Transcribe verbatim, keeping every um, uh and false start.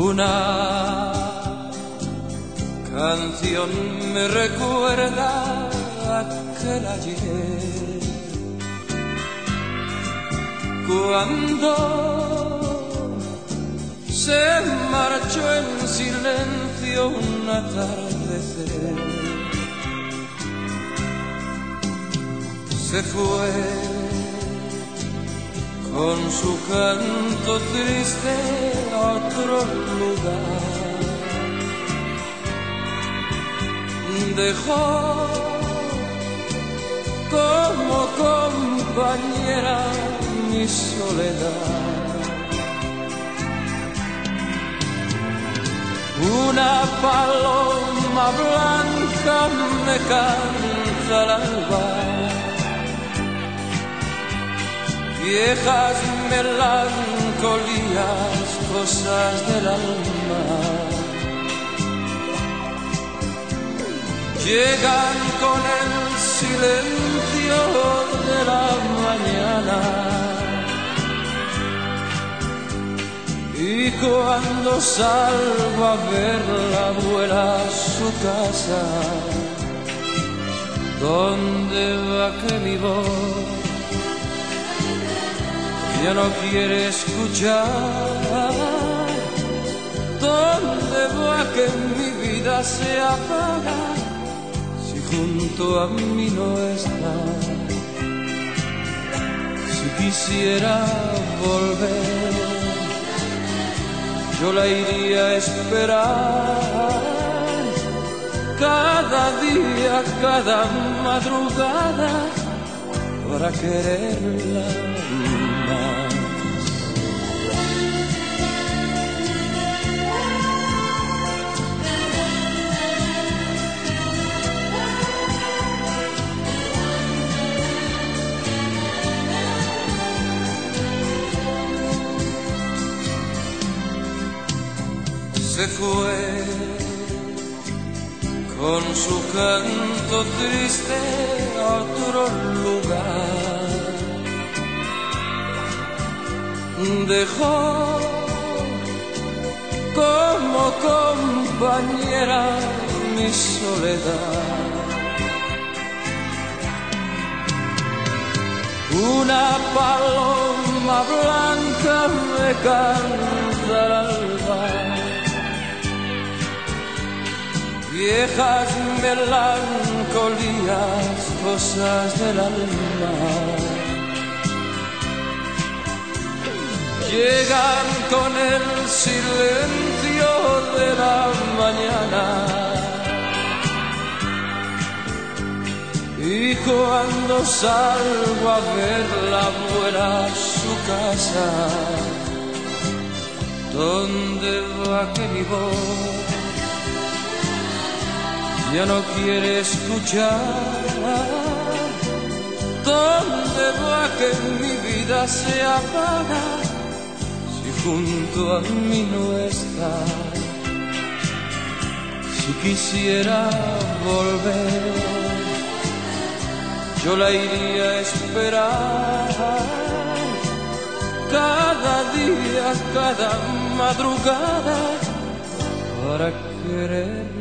Una canción me recuerda aquel ayer, cuando se marchó en silencio un atardecer. Se fue con su canto triste a otro lugar. Dejó como compañera mi soledad. Una paloma blanca me canta al alba, viejas melancolías, cosas del alma, llegan con el silencio de la mañana, y cuando salgo a verla vuela a su casa. ¿Dónde va que mi voz ya no quiere escuchar? ¿Dónde va que mi vida se apaga si junto a mí no está? Si quisiera volver, yo la iría a esperar cada día, cada madrugada, para quererla más. Se fue con su canto triste a otro lugar. Dejó como compañera mi soledad. Una paloma blanca me canta al alba, viejas melancolías, cosas del alma, llegan con el silencio de la mañana, y cuando salgo a verla vuela a su casa. ¿Dónde va que mi voz ya no quiere escuchar? ¿Dónde va que mi vida se apaga si junto a mí no está? Si quisiera volver, yo la iría a esperar cada día, cada madrugada, para querer